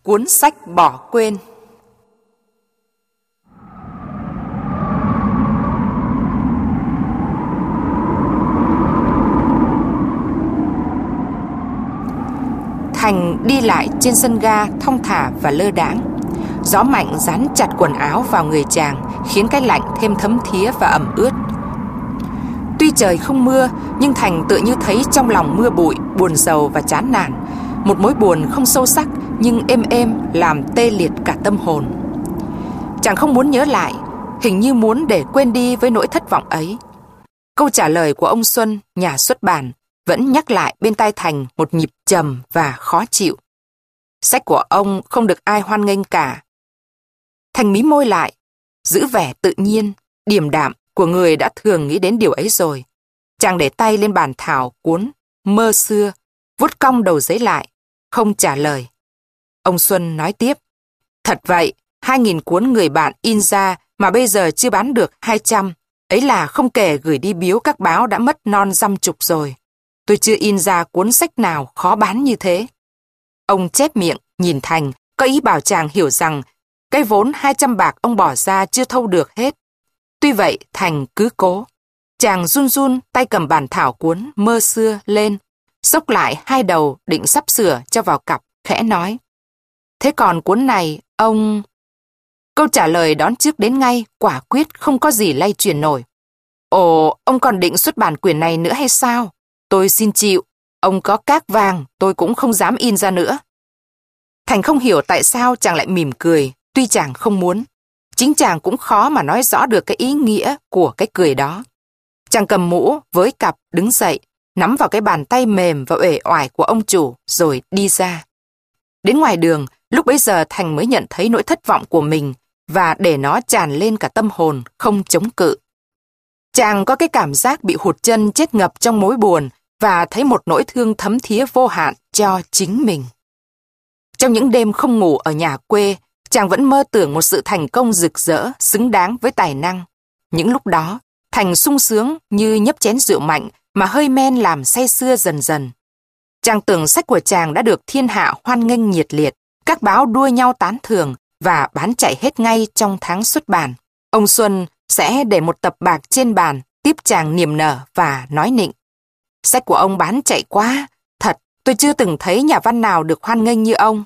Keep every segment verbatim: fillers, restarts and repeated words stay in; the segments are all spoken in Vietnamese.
Cuốn sách bỏ quên. Thành đi lại trên sân ga thong thả và lơ đãng. Gió mạnh dán chặt quần áo vào người chàng, khiến cái lạnh thêm thấm thía và ẩm ướt. Tuy trời không mưa, nhưng Thành tự như thấy trong lòng mưa bụi, buồn rầu và chán nản. Một mối buồn không sâu sắc nhưng êm êm làm tê liệt cả tâm hồn. Chàng không muốn nhớ lại, hình như muốn để quên đi với nỗi thất vọng ấy. Câu trả lời của ông Xuân, nhà xuất bản, vẫn nhắc lại bên tai Thành một nhịp trầm và khó chịu. Sách của ông không được ai hoan nghênh cả. Thành mí môi lại, giữ vẻ tự nhiên, điềm đạm của người đã thường nghĩ đến điều ấy rồi. Chàng để tay lên bàn thảo cuốn Mơ xưa, vuốt cong đầu giấy lại, không trả lời. Ông Xuân nói tiếp, thật vậy, hai nghìn cuốn người bạn in ra mà bây giờ chưa bán được hai trăm. Ấy là không kể gửi đi biếu các báo đã mất non dăm chục rồi. Tôi chưa in ra cuốn sách nào khó bán như thế. Ông chép miệng, nhìn Thành, có ý bảo chàng hiểu rằng cái vốn hai trăm bạc ông bỏ ra chưa thâu được hết. Tuy vậy, Thành cứ cố. Chàng run run tay cầm bản thảo cuốn Mơ xưa lên, xốc lại hai đầu định sắp sửa cho vào cặp, khẽ nói. Thế còn cuốn này, ông... Câu trả lời đón trước đến ngay, quả quyết không có gì lay chuyển nổi. Ồ, ông còn định xuất bản quyển này nữa hay sao? Tôi xin chịu, ông có cát vàng, tôi cũng không dám in ra nữa. Thành không hiểu tại sao chàng lại mỉm cười, tuy chàng không muốn. Chính chàng cũng khó mà nói rõ được cái ý nghĩa của cái cười đó. Chàng cầm mũ với cặp đứng dậy, nắm vào cái bàn tay mềm và uể oải của ông chủ rồi đi ra. Đến ngoài đường, lúc bấy giờ Thành mới nhận thấy nỗi thất vọng của mình và để nó tràn lên cả tâm hồn, không chống cự. Chàng có cái cảm giác bị hụt chân chết ngập trong mối buồn và thấy một nỗi thương thấm thía vô hạn cho chính mình. Trong những đêm không ngủ ở nhà quê, chàng vẫn mơ tưởng một sự thành công rực rỡ, xứng đáng với tài năng. Những lúc đó, Thành sung sướng như nhấp chén rượu mạnh mà hơi men làm say sưa dần dần. Chàng tưởng sách của chàng đã được thiên hạ hoan nghênh nhiệt liệt, các báo đua nhau tán thưởng và bán chạy hết ngay trong tháng xuất bản. Ông Xuân sẽ để một tập bạc trên bàn, tiếp chàng niềm nở và nói nịnh. Sách của ông bán chạy quá, thật, tôi chưa từng thấy nhà văn nào được hoan nghênh như ông.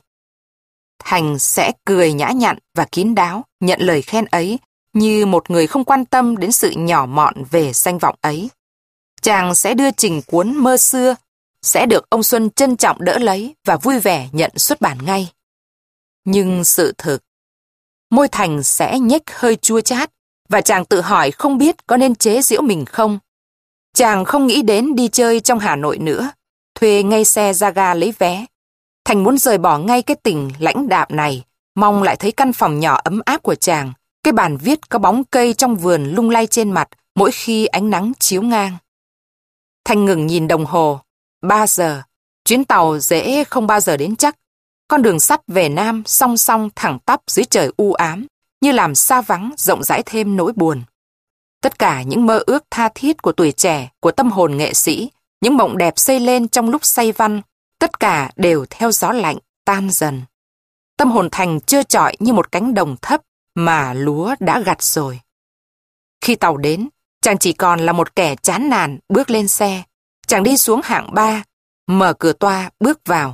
Thành sẽ cười nhã nhặn và kín đáo, nhận lời khen ấy như một người không quan tâm đến sự nhỏ mọn về danh vọng ấy. Chàng sẽ đưa trình cuốn Mơ xưa, sẽ được ông Xuân trân trọng đỡ lấy và vui vẻ nhận xuất bản ngay. Nhưng sự thực, môi Thành sẽ nhếch hơi chua chát và chàng tự hỏi không biết có nên chế giễu mình không. Chàng không nghĩ đến đi chơi trong Hà Nội nữa, thuê ngay xe ra ga lấy vé. Thành muốn rời bỏ ngay cái tình lãnh đạm này, mong lại thấy căn phòng nhỏ ấm áp của chàng, cái bàn viết có bóng cây trong vườn lung lay trên mặt mỗi khi ánh nắng chiếu ngang. Thành ngừng nhìn đồng hồ, ba giờ, chuyến tàu dễ không bao giờ đến chắc. Con đường sắt về Nam song song thẳng tắp dưới trời u ám, như làm xa vắng rộng rãi thêm nỗi buồn. Tất cả những mơ ước tha thiết của tuổi trẻ, của tâm hồn nghệ sĩ, những mộng đẹp xây lên trong lúc say văn, tất cả đều theo gió lạnh tan dần. Tâm hồn Thành trơ trọi như một cánh đồng thấp mà lúa đã gặt rồi. Khi tàu đến, chàng chỉ còn là một kẻ chán nản bước lên xe. Chàng đi xuống hạng ba, mở cửa toa bước vào.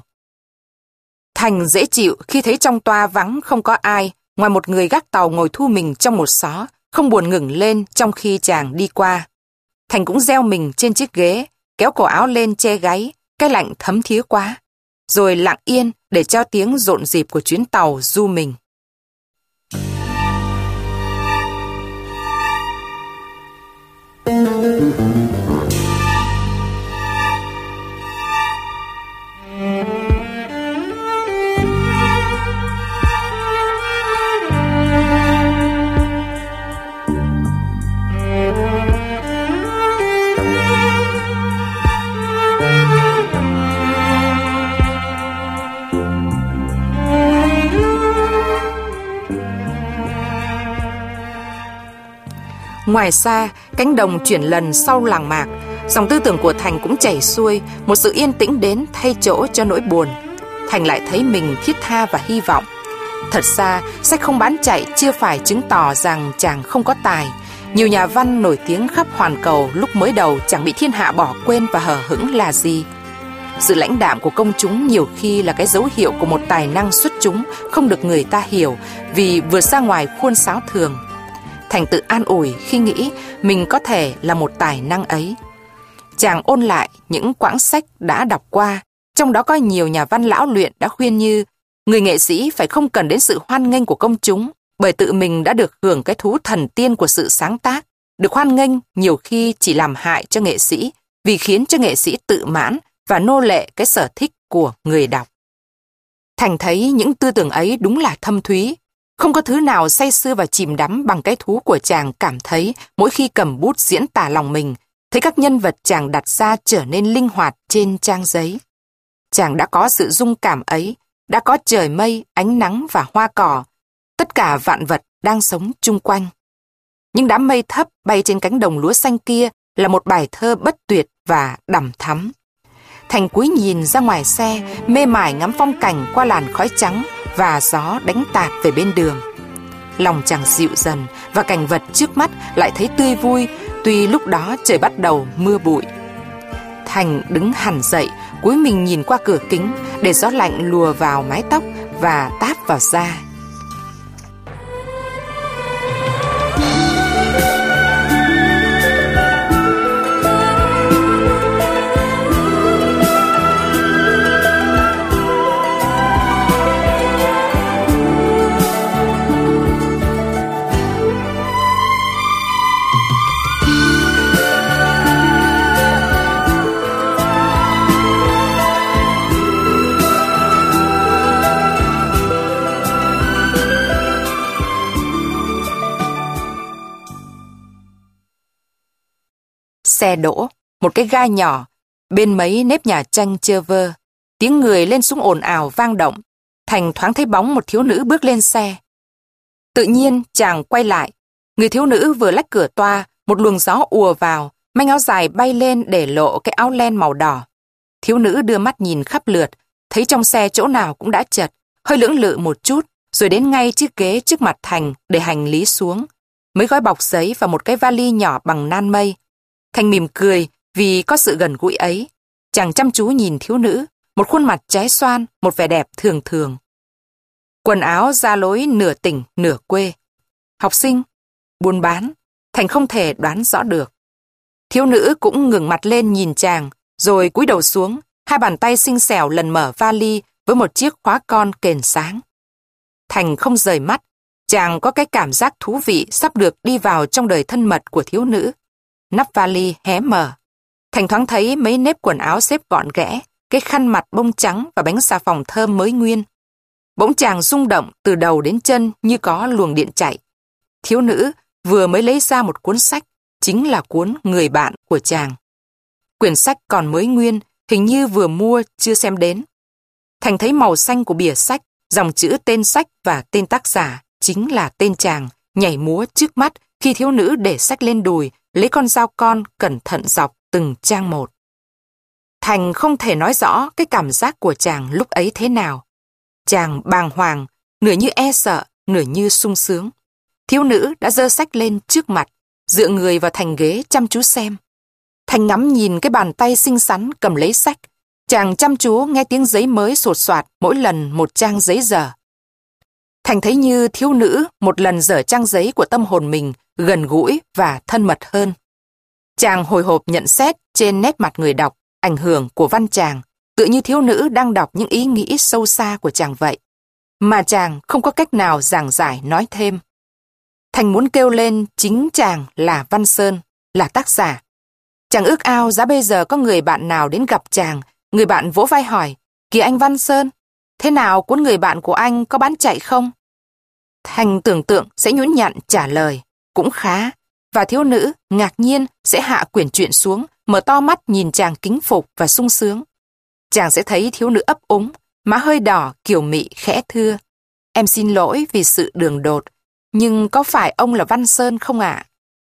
Thành dễ chịu khi thấy trong toa vắng không có ai, ngoài một người gác tàu ngồi thu mình trong một xó, không buồn ngẩng lên trong khi chàng đi qua. Thành cũng gieo mình trên chiếc ghế, kéo cổ áo lên che gáy, cái lạnh thấm thía quá, rồi lặng yên để cho tiếng rộn rịp của chuyến tàu du mình. Ngoài xa, cánh đồng chuyển lần sau làng mạc, dòng tư tưởng của Thành cũng chảy xuôi, một sự yên tĩnh đến thay chỗ cho nỗi buồn. Thành lại thấy mình thiết tha và hy vọng. Thật ra, sách không bán chạy chưa phải chứng tỏ rằng chàng không có tài. Nhiều nhà văn nổi tiếng khắp hoàn cầu lúc mới đầu chẳng bị thiên hạ bỏ quên và hờ hững là gì. Sự lãnh đạm của công chúng nhiều khi là cái dấu hiệu của một tài năng xuất chúng không được người ta hiểu vì vượt ra ngoài khuôn sáo thường. Thành tự an ủi khi nghĩ mình có thể là một tài năng ấy. Chàng ôn lại những quãng sách đã đọc qua, trong đó có nhiều nhà văn lão luyện đã khuyên như người nghệ sĩ phải không cần đến sự hoan nghênh của công chúng, bởi tự mình đã được hưởng cái thú thần tiên của sự sáng tác. Được hoan nghênh nhiều khi chỉ làm hại cho nghệ sĩ, vì khiến cho nghệ sĩ tự mãn và nô lệ cái sở thích của người đọc. Thành thấy những tư tưởng ấy đúng là thâm thúy. Không có thứ nào say sưa và chìm đắm bằng cái thú của chàng cảm thấy mỗi khi cầm bút diễn tả lòng mình, thấy các nhân vật chàng đặt ra trở nên linh hoạt trên trang giấy. Chàng đã có sự dung cảm ấy, đã có trời mây, ánh nắng và hoa cỏ, tất cả vạn vật đang sống chung quanh. Những đám mây thấp bay trên cánh đồng lúa xanh kia là một bài thơ bất tuyệt và đằm thắm. Thành cúi nhìn ra ngoài xe, mê mải ngắm phong cảnh qua làn khói trắng và gió đánh tạt về bên đường. Lòng chàng dịu dần và cảnh vật trước mắt lại thấy tươi vui, tuy lúc đó trời bắt đầu mưa bụi. Thành đứng hẳn dậy, cúi mình nhìn qua cửa kính để gió lạnh lùa vào mái tóc và táp vào da. Xe đỗ, một cái ga nhỏ, bên mấy nếp nhà tranh chơ vơ. Tiếng người lên xuống ồn ào vang động. Thành thoáng thấy bóng một thiếu nữ bước lên xe. Tự nhiên chàng quay lại. Người thiếu nữ vừa lách cửa toa, một luồng gió ùa vào, manh áo dài bay lên để lộ cái áo len màu đỏ. Thiếu nữ đưa mắt nhìn khắp lượt, thấy trong xe chỗ nào cũng đã chật, hơi lưỡng lự một chút, rồi đến ngay chiếc ghế trước mặt Thành để hành lý xuống. Mấy gói bọc giấy và một cái vali nhỏ bằng nan mây. Thành mỉm cười vì có sự gần gũi ấy. Chàng chăm chú nhìn thiếu nữ, một khuôn mặt trái xoan, một vẻ đẹp thường thường. Quần áo da lối nửa tỉnh nửa quê. Học sinh, buôn bán, Thành không thể đoán rõ được. Thiếu nữ cũng ngừng mặt lên nhìn chàng, rồi cúi đầu xuống, hai bàn tay xinh xẻo lần mở vali với một chiếc khóa con kềnh sáng. Thành không rời mắt, chàng có cái cảm giác thú vị sắp được đi vào trong đời thân mật của thiếu nữ. Nắp vali hé mở. Thành thoáng thấy mấy nếp quần áo xếp gọn ghẽ, cái khăn mặt bông trắng và bánh xà phòng thơm mới nguyên. Bỗng chàng rung động từ đầu đến chân như có luồng điện chạy. Thiếu nữ vừa mới lấy ra một cuốn sách, chính là cuốn Người bạn của chàng. Quyển sách còn mới nguyên, hình như vừa mua chưa xem đến. Thành thấy màu xanh của bìa sách, dòng chữ tên sách và tên tác giả chính là tên chàng, nhảy múa trước mắt khi thiếu nữ để sách lên đùi, lấy con dao con cẩn thận dọc từng trang một. Thành không thể nói rõ cái cảm giác của chàng lúc ấy thế nào. Chàng bàng hoàng, nửa như e sợ, nửa như sung sướng. Thiếu nữ đã giơ sách lên trước mặt, dựa người vào thành ghế chăm chú xem. Thành ngắm nhìn cái bàn tay xinh xắn cầm lấy sách. Chàng chăm chú nghe tiếng giấy mới sột soạt mỗi lần một trang giấy dở. Thành thấy như thiếu nữ một lần dở trang giấy của tâm hồn mình gần gũi và thân mật hơn. Chàng hồi hộp nhận xét trên nét mặt người đọc ảnh hưởng của văn chàng, tựa như thiếu nữ đang đọc những ý nghĩ sâu xa của chàng vậy, mà chàng không có cách nào giảng giải nói thêm. Thành muốn kêu lên chính chàng là Văn Sơn, là tác giả. Chàng ước ao giá bây giờ có người bạn nào đến gặp chàng, người bạn vỗ vai hỏi, kìa anh Văn Sơn, thế nào cuốn Người bạn của anh có bán chạy không? Thành tưởng tượng sẽ nhún nhặn trả lời, cũng khá, và thiếu nữ ngạc nhiên sẽ hạ quyển truyện xuống, mở to mắt nhìn chàng kính phục và sung sướng. Chàng sẽ thấy thiếu nữ ấp úng, má hơi đỏ kiều mị khẽ thưa, em xin lỗi vì sự đường đột, nhưng có phải ông là Văn Sơn không ạ?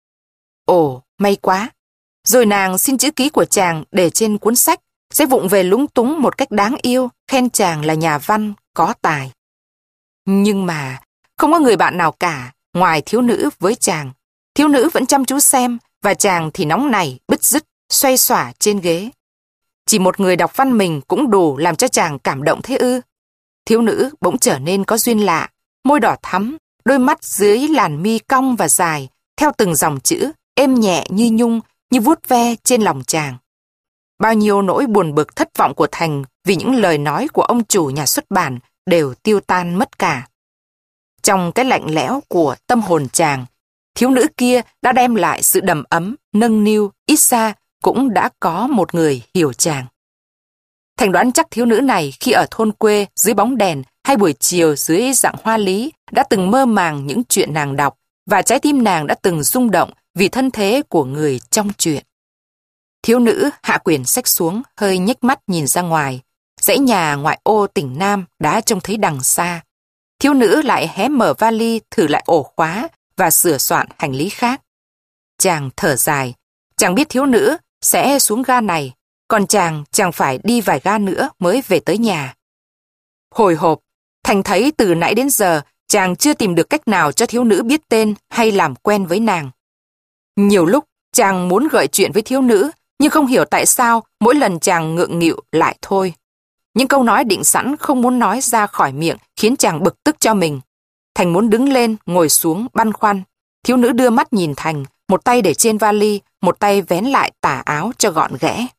Ồ, may quá. Rồi nàng xin chữ ký của chàng để trên cuốn sách, sẽ vụng về lúng túng một cách đáng yêu, khen chàng là nhà văn có tài. Nhưng mà không có người bạn nào cả ngoài thiếu nữ với chàng. Thiếu nữ vẫn chăm chú xem, và chàng thì nóng nảy, bứt rứt, xoay xỏa trên ghế. Chỉ một người đọc văn mình cũng đủ làm cho chàng cảm động thế ư? Thiếu nữ bỗng trở nên có duyên lạ, môi đỏ thắm, đôi mắt dưới làn mi cong và dài, theo từng dòng chữ, êm nhẹ như nhung, như vuốt ve trên lòng chàng. Bao nhiêu nỗi buồn bực thất vọng của Thành vì những lời nói của ông chủ nhà xuất bản đều tiêu tan mất cả. Trong cái lạnh lẽo của tâm hồn chàng, thiếu nữ kia đã đem lại sự đầm ấm, nâng niu, ít ra cũng đã có một người hiểu chàng. Thành đoán chắc thiếu nữ này khi ở thôn quê dưới bóng đèn hay buổi chiều dưới dạng hoa lý đã từng mơ màng những chuyện nàng đọc, và trái tim nàng đã từng rung động vì thân thế của người trong chuyện. Thiếu nữ hạ quyển sách xuống, hơi nhếch mắt nhìn ra ngoài. Dãy nhà ngoại ô tỉnh Nam đã trông thấy đằng xa. Thiếu nữ lại hé mở vali thử lại ổ khóa và sửa soạn hành lý khác. Chàng thở dài, chàng biết thiếu nữ sẽ xuống ga này, còn chàng chàng phải đi vài ga nữa mới về tới nhà. Hồi hộp, Thành thấy từ nãy đến giờ chàng chưa tìm được cách nào cho thiếu nữ biết tên hay làm quen với nàng. Nhiều lúc chàng muốn gợi chuyện với thiếu nữ, nhưng không hiểu tại sao mỗi lần chàng ngượng nghịu lại thôi. Những câu nói định sẵn không muốn nói ra khỏi miệng khiến chàng bực tức cho mình. Thành muốn đứng lên, ngồi xuống, băn khoăn. Thiếu nữ đưa mắt nhìn Thành, một tay để trên vali, một tay vén lại tà áo cho gọn ghẽ.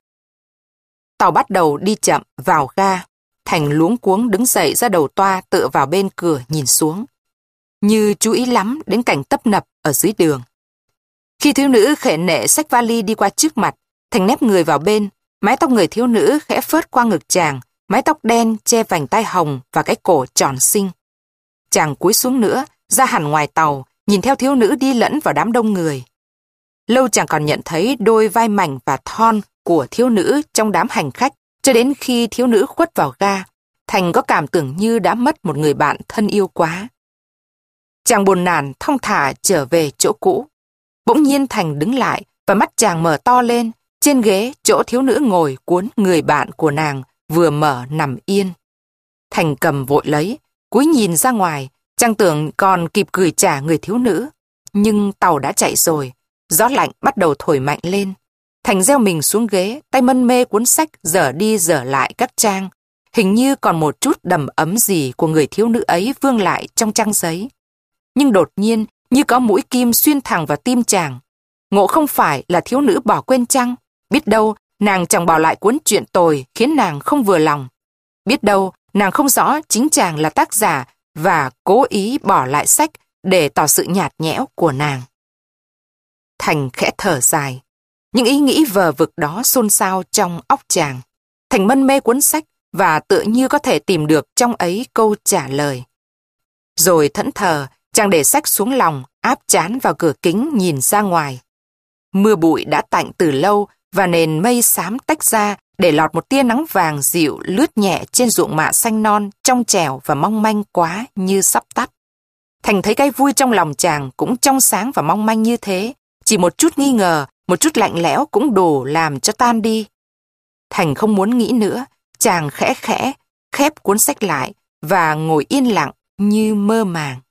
Tàu bắt đầu đi chậm vào ga. Thành luống cuống đứng dậy ra đầu toa, tựa vào bên cửa nhìn xuống, như chú ý lắm đến cảnh tấp nập ở dưới đường. Khi thiếu nữ khệ nệ xách vali đi qua trước mặt, Thành nép người vào bên, mái tóc người thiếu nữ khẽ phớt qua ngực chàng, mái tóc đen che vành tai hồng và cái cổ tròn xinh. Chàng cúi xuống nữa, ra hẳn ngoài tàu, nhìn theo thiếu nữ đi lẫn vào đám đông người. Lâu chàng còn nhận thấy đôi vai mảnh và thon của thiếu nữ trong đám hành khách, cho đến khi thiếu nữ khuất vào ga, Thành có cảm tưởng như đã mất một người bạn thân yêu quá. Chàng buồn nản thong thả trở về chỗ cũ. Bỗng nhiên Thành đứng lại và mắt chàng mở to lên. Trên ghế chỗ thiếu nữ ngồi cuốn người bạn của nàng vừa mở nằm yên. Thành cầm vội lấy, cúi nhìn ra ngoài, chàng tưởng còn kịp gửi trả người thiếu nữ. Nhưng tàu đã chạy rồi, gió lạnh bắt đầu thổi mạnh lên. Thành gieo mình xuống ghế, tay mân mê cuốn sách dở đi dở lại các trang. Hình như còn một chút đầm ấm gì của người thiếu nữ ấy vương lại trong trang giấy. Nhưng đột nhiên, như có mũi kim xuyên thẳng vào tim chàng. Ngộ không phải là thiếu nữ bỏ quên chăng? Biết đâu, nàng chẳng bỏ lại cuốn truyện tồi khiến nàng không vừa lòng. Biết đâu, nàng không rõ chính chàng là tác giả và cố ý bỏ lại sách để tỏ sự nhạt nhẽo của nàng. Thành khẽ thở dài. Những ý nghĩ vờ vực đó xôn xao trong óc chàng. Thành mân mê cuốn sách và tựa như có thể tìm được trong ấy câu trả lời. Rồi thẫn thờ, chàng để sách xuống lòng, áp trán vào cửa kính nhìn ra ngoài. Mưa bụi đã tạnh từ lâu và nền mây xám tách ra để lọt một tia nắng vàng dịu lướt nhẹ trên ruộng mạ xanh non, trong trẻo và mong manh quá như sắp tắt. Thành thấy cái vui trong lòng chàng cũng trong sáng và mong manh như thế. Chỉ một chút nghi ngờ, một chút lạnh lẽo cũng đủ làm cho tan đi. Thành không muốn nghĩ nữa, chàng khẽ khẽ khép cuốn sách lại và ngồi yên lặng như mơ màng.